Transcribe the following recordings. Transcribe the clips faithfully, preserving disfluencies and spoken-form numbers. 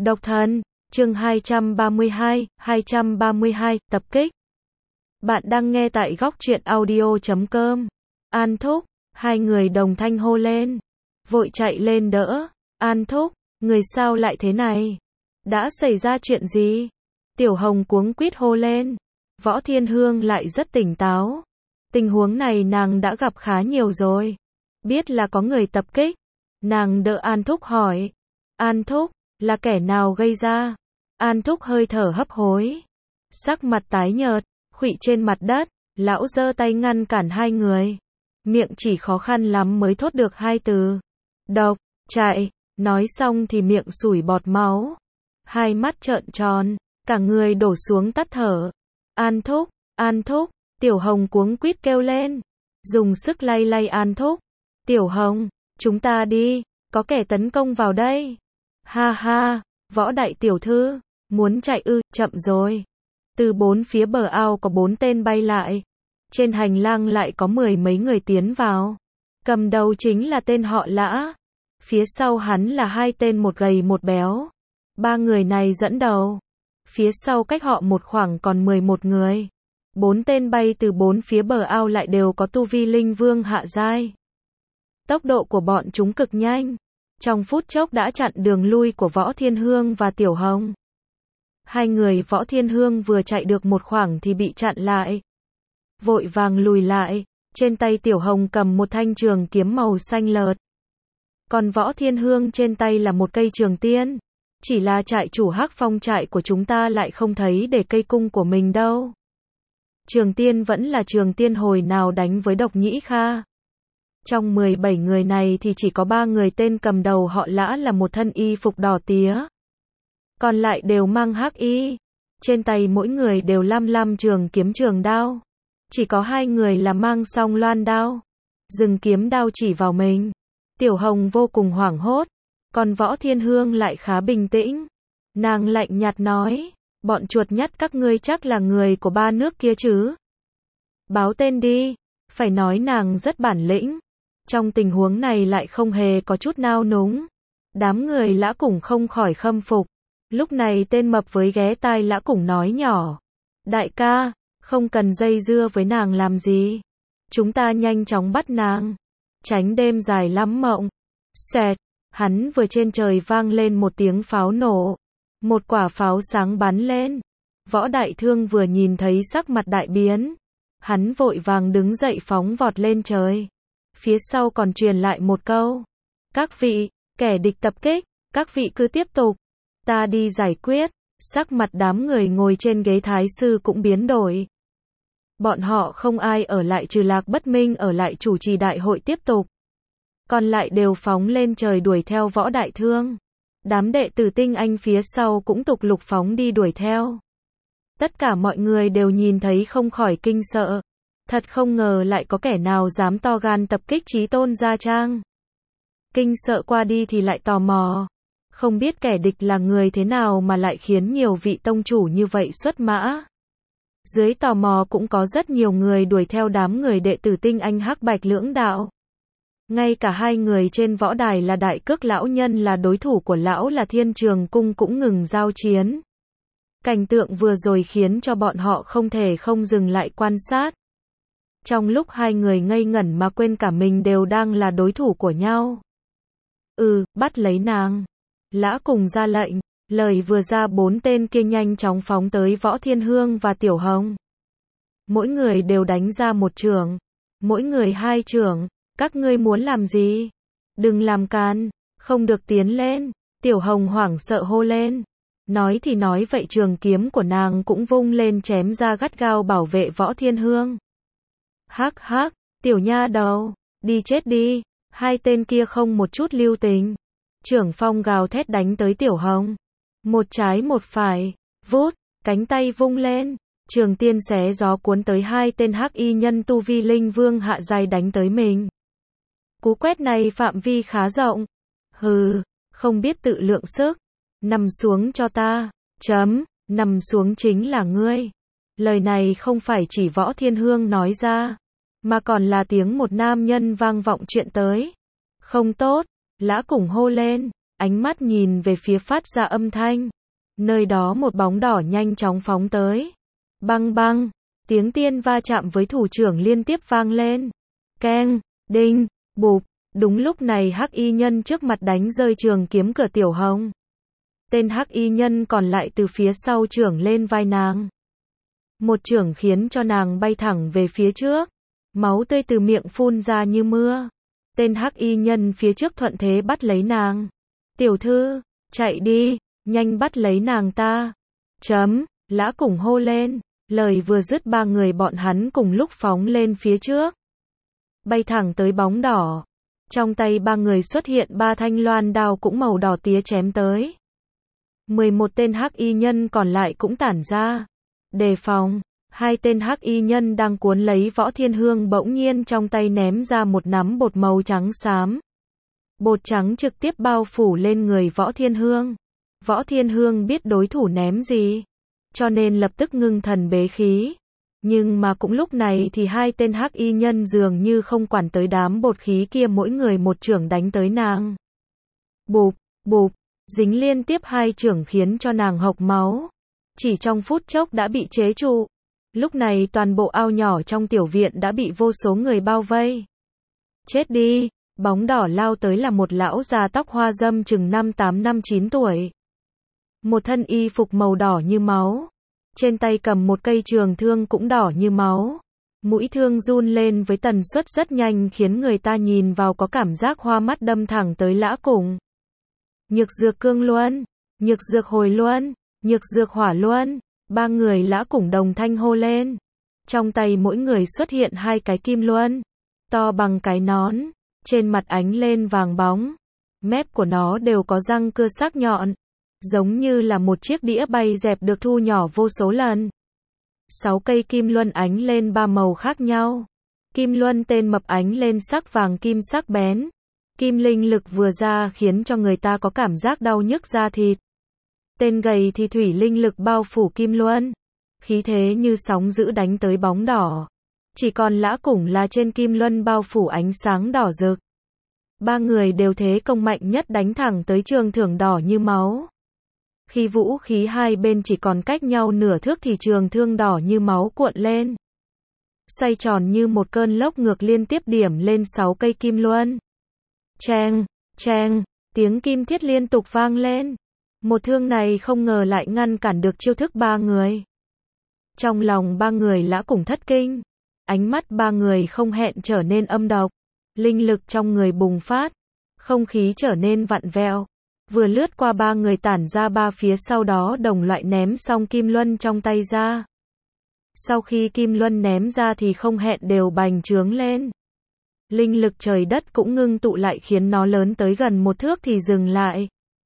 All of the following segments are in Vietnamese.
Độc thân, chương hai trăm ba mươi hai, hai trăm ba mươi hai, tập kích. Bạn đang nghe tại góc truyện audio chấm com. An Thúc, hai người đồng thanh hô lên. Vội chạy lên đỡ. An Thúc, người sao lại thế này? Đã xảy ra chuyện gì? Tiểu Hồng cuống quýt hô lên. Võ Thiên Hương lại rất tỉnh táo. Tình huống này nàng đã gặp khá nhiều rồi. Biết là có người tập kích. Nàng đỡ An Thúc hỏi. An Thúc, là kẻ nào gây ra? An Thúc hơi thở hấp hối. Sắc mặt tái nhợt, khuỵu trên mặt đất, lão giơ tay ngăn cản hai người. Miệng chỉ khó khăn lắm mới thốt được hai từ. Độc, chạy, nói xong thì miệng sủi bọt máu. Hai mắt trợn tròn, cả người đổ xuống tắt thở. An Thúc, An Thúc, Tiểu Hồng cuống quýt kêu lên. Dùng sức lay lay An Thúc. Tiểu Hồng, chúng ta đi, có kẻ tấn công vào đây. Ha ha, Võ đại tiểu thư, muốn chạy ư, chậm rồi. Từ bốn phía bờ ao có bốn tên bay lại. Trên hành lang lại có mười mấy người tiến vào. Cầm đầu chính là tên họ Lã. Phía sau hắn là hai tên một gầy một béo. Ba người này dẫn đầu. Phía sau cách họ một khoảng còn mười một người. Bốn tên bay từ bốn phía bờ ao lại đều có tu vi linh vương hạ giai. Tốc độ của bọn chúng cực nhanh. Trong phút chốc đã chặn đường lui của Võ Thiên Hương và Tiểu Hồng. Hai người Võ Thiên Hương vừa chạy được một khoảng thì bị chặn lại. Vội vàng lùi lại, trên tay Tiểu Hồng cầm một thanh trường kiếm màu xanh lợt. Còn Võ Thiên Hương trên tay là một cây trường tiên. Chỉ là trại chủ Hắc Phong trại của chúng ta lại không thấy để cây cung của mình đâu. Trường tiên vẫn là trường tiên hồi nào đánh với Độc Nhĩ Kha. Trong mười bảy người này thì chỉ có ba người tên cầm đầu họ Lã là một thân y phục đỏ tía. Còn lại đều mang hắc y. Trên tay mỗi người đều lam lam trường kiếm trường đao. Chỉ có hai người là mang song loan đao. Dừng kiếm đao chỉ vào mình. Tiểu Hồng vô cùng hoảng hốt. Còn Võ Thiên Hương lại khá bình tĩnh. Nàng lạnh nhạt nói. Bọn chuột nhắt các ngươi chắc là người của ba nước kia chứ. Báo tên đi. Phải nói nàng rất bản lĩnh. Trong tình huống này lại không hề có chút nao núng. Đám người Lã Củng không khỏi khâm phục. Lúc này tên mập với ghé tai Lã Củng nói nhỏ. Đại ca, không cần dây dưa với nàng làm gì. Chúng ta nhanh chóng bắt nàng. Tránh đêm dài lắm mộng. Xẹt, hắn vừa trên trời vang lên một tiếng pháo nổ. Một quả pháo sáng bắn lên. Võ Đại Thương vừa nhìn thấy sắc mặt đại biến. Hắn vội vàng đứng dậy phóng vọt lên trời. Phía sau còn truyền lại một câu. Các vị, kẻ địch tập kích, các vị cứ tiếp tục. Ta đi giải quyết. Sắc mặt đám người ngồi trên ghế thái sư cũng biến đổi. Bọn họ không ai ở lại trừ Lạc Bất Minh ở lại chủ trì đại hội tiếp tục. Còn lại đều phóng lên trời đuổi theo Võ Đại Thương. Đám đệ tử tinh anh phía sau cũng tục lục phóng đi đuổi theo. Tất cả mọi người đều nhìn thấy không khỏi kinh sợ. Thật không ngờ lại có kẻ nào dám to gan tập kích Chí Tôn Gia Trang. Kinh sợ qua đi thì lại tò mò. Không biết kẻ địch là người thế nào mà lại khiến nhiều vị tông chủ như vậy xuất mã. Dưới tò mò cũng có rất nhiều người đuổi theo đám người đệ tử tinh anh Hắc Bạch lưỡng đạo. Ngay cả hai người trên võ đài là Đại Cước lão nhân là đối thủ của lão là Thiên Trường Cung cũng ngừng giao chiến. Cảnh tượng vừa rồi khiến cho bọn họ không thể không dừng lại quan sát. Trong lúc hai người ngây ngẩn mà quên cả mình đều đang là đối thủ của nhau. Ừ, bắt lấy nàng. Lã cùng ra lệnh, lời vừa ra bốn tên kia nhanh chóng phóng tới Võ Thiên Hương và Tiểu Hồng. Mỗi người đều đánh ra một chưởng, mỗi người hai chưởng, các ngươi muốn làm gì? Đừng làm càn, không được tiến lên. Tiểu Hồng hoảng sợ hô lên. Nói thì nói vậy trường kiếm của nàng cũng vung lên chém ra gắt gao bảo vệ Võ Thiên Hương. Hắc hắc, tiểu nha đầu, đi chết đi. Hai tên kia không một chút lưu tình. Trưởng phong gào thét đánh tới Tiểu Hồng. Một trái một phải, vút, cánh tay vung lên. Trường tiên xé gió cuốn tới hai tên hắc y nhân tu vi linh vương hạ giai đánh tới mình. Cú quét này phạm vi khá rộng. Hừ, không biết tự lượng sức. Nằm xuống cho ta. Chấm, nằm xuống chính là ngươi. Lời này không phải chỉ Võ Thiên Hương nói ra. Mà còn là tiếng một nam nhân vang vọng chuyện tới. Không tốt, Lã Củng hô lên. ánh mắt nhìn về phía phát ra âm thanh. Nơi đó một bóng đỏ nhanh chóng phóng tới. Băng băng, tiếng tiên va chạm với thủ trưởng liên tiếp vang lên. Keng, đinh, bụp, đúng lúc này hắc y nhân trước mặt đánh rơi trường kiếm cửa Tiểu Hồng. Tên hắc y nhân còn lại từ phía sau chưởng lên vai nàng. Một chưởng khiến cho nàng bay thẳng về phía trước. Máu tươi từ miệng phun ra như mưa. Tên hắc y nhân phía trước thuận thế bắt lấy nàng. Tiểu thư, chạy đi, nhanh bắt lấy nàng ta. Chấm, Lã Củng hô lên. Lời vừa dứt ba người bọn hắn cùng lúc phóng lên phía trước. Bay thẳng tới bóng đỏ. Trong tay ba người xuất hiện ba thanh loan đao cũng màu đỏ tía chém tới. mười một tên hắc y nhân còn lại cũng tản ra. Đề phòng, hai tên hắc y nhân đang cuốn lấy Võ Thiên Hương bỗng nhiên trong tay ném ra một nắm bột màu trắng xám. Bột trắng trực tiếp bao phủ lên người Võ Thiên Hương. Võ Thiên Hương biết đối thủ ném gì, cho nên lập tức ngưng thần bế khí. Nhưng mà cũng lúc này thì hai tên hắc y nhân dường như không quản tới đám bột khí kia, mỗi người một chưởng đánh tới nàng. Bụp, bụp, dính liên tiếp hai chưởng khiến cho nàng hộc máu. Chỉ trong phút chốc đã bị chế trụ. Lúc này toàn bộ ao nhỏ trong tiểu viện đã bị vô số người bao vây. Chết đi, bóng đỏ lao tới là một lão già tóc hoa râm chừng năm tám năm chín tuổi. Một thân y phục màu đỏ như máu. Trên tay cầm một cây trường thương cũng đỏ như máu. Mũi thương run lên với tần suất rất nhanh khiến người ta nhìn vào có cảm giác hoa mắt đâm thẳng tới Lã Củng. Nhược dược cương luân, nhược dược hồi luân, nhược dược hỏa luân. Ba người Lã Củng đồng thanh hô lên. Trong tay mỗi người xuất hiện hai cái kim luân. To bằng cái nón. Trên mặt ánh lên vàng bóng. Mép của nó đều có răng cưa sắc nhọn. Giống như là một chiếc đĩa bay dẹp được thu nhỏ vô số lần. Sáu cây kim luân ánh lên ba màu khác nhau. Kim luân tên mập ánh lên sắc vàng kim sắc bén. Kim linh lực vừa ra khiến cho người ta có cảm giác đau nhức da thịt. Tên gầy thì thủy linh lực bao phủ kim luân. Khí thế như sóng dữ đánh tới bóng đỏ. Chỉ còn Lã Củng là trên kim luân bao phủ ánh sáng đỏ rực. Ba người đều thế công mạnh nhất đánh thẳng tới trường thương đỏ như máu. Khi vũ khí hai bên chỉ còn cách nhau nửa thước thì trường thương đỏ như máu cuộn lên. Xoay tròn như một cơn lốc ngược liên tiếp điểm lên sáu cây kim luân. Cheng, cheng, tiếng kim thiết liên tục vang lên. Một thương này không ngờ lại ngăn cản được chiêu thức ba người. Trong lòng ba người Lã Củng thất kinh. Ánh mắt ba người không hẹn trở nên âm độc. Linh lực trong người bùng phát. Không khí trở nên vặn vẹo. Vừa lướt qua ba người tản ra ba phía, sau đó đồng loại ném xong kim luân trong tay ra. Sau khi kim luân ném ra thì không hẹn đều bành trướng lên. Linh lực trời đất cũng ngưng tụ lại khiến nó lớn tới gần một thước thì dừng lại.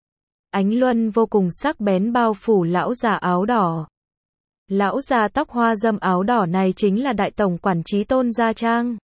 Ánh luân vô cùng sắc bén bao phủ lão già áo đỏ. Lão già tóc hoa râm áo đỏ này chính là đại tổng quản Chí Tôn Gia Trang.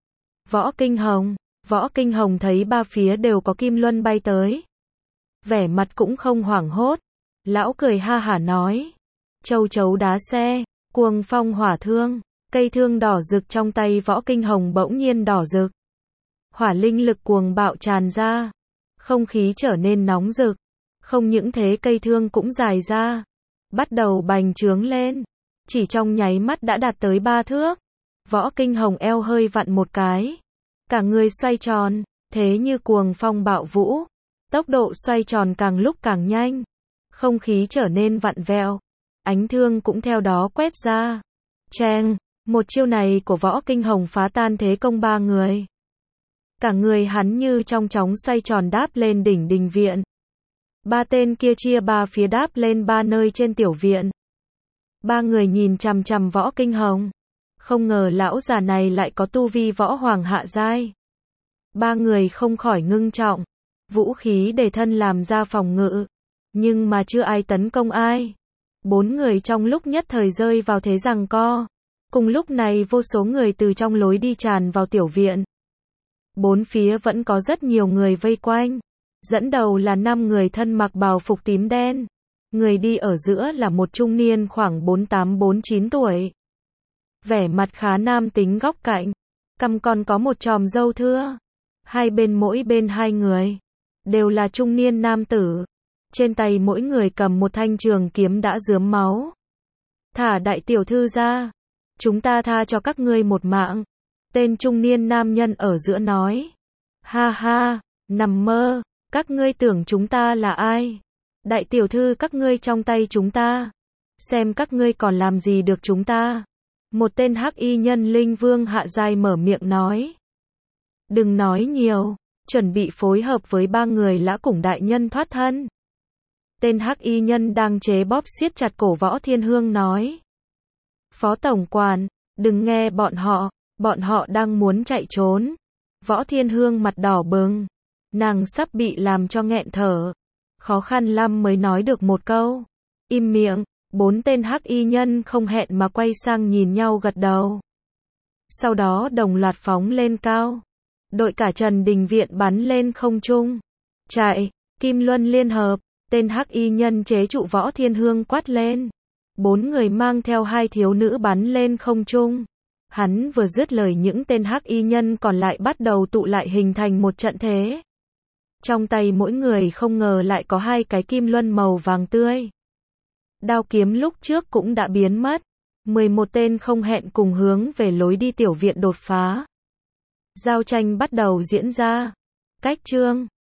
Võ Kinh Hồng. Võ Kinh Hồng thấy ba phía đều có kim luân bay tới. Vẻ mặt cũng không hoảng hốt. Lão cười ha hả nói. Châu chấu đá xe, cuồng phong hỏa thương. Cây thương đỏ rực trong tay Võ Kinh Hồng bỗng nhiên đỏ rực. Hỏa linh lực cuồng bạo tràn ra. Không khí trở nên nóng rực. Không những thế cây thương cũng dài ra. Bắt đầu bành trướng lên. Chỉ trong nháy mắt đã đạt tới ba thước. Võ Kinh Hồng eo hơi vặn một cái. Cả người xoay tròn. Thế như cuồng phong bạo vũ. Tốc độ xoay tròn càng lúc càng nhanh. Không khí trở nên vặn vẹo. Ánh thương cũng theo đó quét ra. Cheng. Một chiêu này của Võ Kinh Hồng phá tan thế công ba người. Cả người hắn như trong chóng xoay tròn đáp lên đỉnh đình viện. Ba tên kia chia ba phía đáp lên ba nơi trên tiểu viện. Ba người nhìn chằm chằm Võ Kinh Hồng. Không ngờ lão già này lại có tu vi võ hoàng hạ giai. Ba người không khỏi ngưng trọng. Vũ khí để thân làm ra phòng ngự. Nhưng mà chưa ai tấn công ai. Bốn người trong lúc nhất thời rơi vào thế giằng co. Cùng lúc này vô số người từ trong lối đi tràn vào tiểu viện. Bốn phía vẫn có rất nhiều người vây quanh. Dẫn đầu là năm người thân mặc bào phục tím đen. Người đi ở giữa là một trung niên khoảng bốn tám bốn chín tuổi. Vẻ mặt khá nam tính góc cạnh. Cằm còn có một chòm râu thưa. Hai bên mỗi bên hai người. đều là trung niên nam tử. Trên tay mỗi người cầm một thanh trường kiếm đã rướm máu. Thả đại tiểu thư ra. Chúng ta tha cho các ngươi một mạng. Tên trung niên nam nhân ở giữa nói. Ha ha, nằm mơ, các ngươi tưởng chúng ta là ai? Đại tiểu thư các ngươi trong tay chúng ta. Xem các ngươi còn làm gì được chúng ta. Một tên hắc y nhân linh vương hạ giai mở miệng nói. Đừng nói nhiều, chuẩn bị phối hợp với ba người lã cùng đại nhân thoát thân. Tên hắc y nhân đang chế bóp siết chặt cổ Võ Thiên Hương nói. Phó tổng quản, đừng nghe bọn họ, bọn họ đang muốn chạy trốn. Võ Thiên Hương mặt đỏ bừng, nàng sắp bị làm cho nghẹn thở. Khó khăn lắm mới nói được một câu. Im miệng, bốn tên hắc y nhân không hẹn mà quay sang nhìn nhau gật đầu. Sau đó đồng loạt phóng lên cao. Đội cả Trần Đình Viện bắn lên không trung. Chạy, Kim Luân liên hợp, tên hắc y nhân chế trụ Võ Thiên Hương quát lên. Bốn người mang theo hai thiếu nữ bắn lên không trung. Hắn vừa dứt lời những tên hắc y nhân còn lại bắt đầu tụ lại hình thành một trận thế. Trong tay mỗi người không ngờ lại có hai cái kim luân màu vàng tươi. Đao kiếm lúc trước cũng đã biến mất. mười một tên không hẹn cùng hướng về lối đi tiểu viện đột phá. Giao tranh bắt đầu diễn ra. Cách chương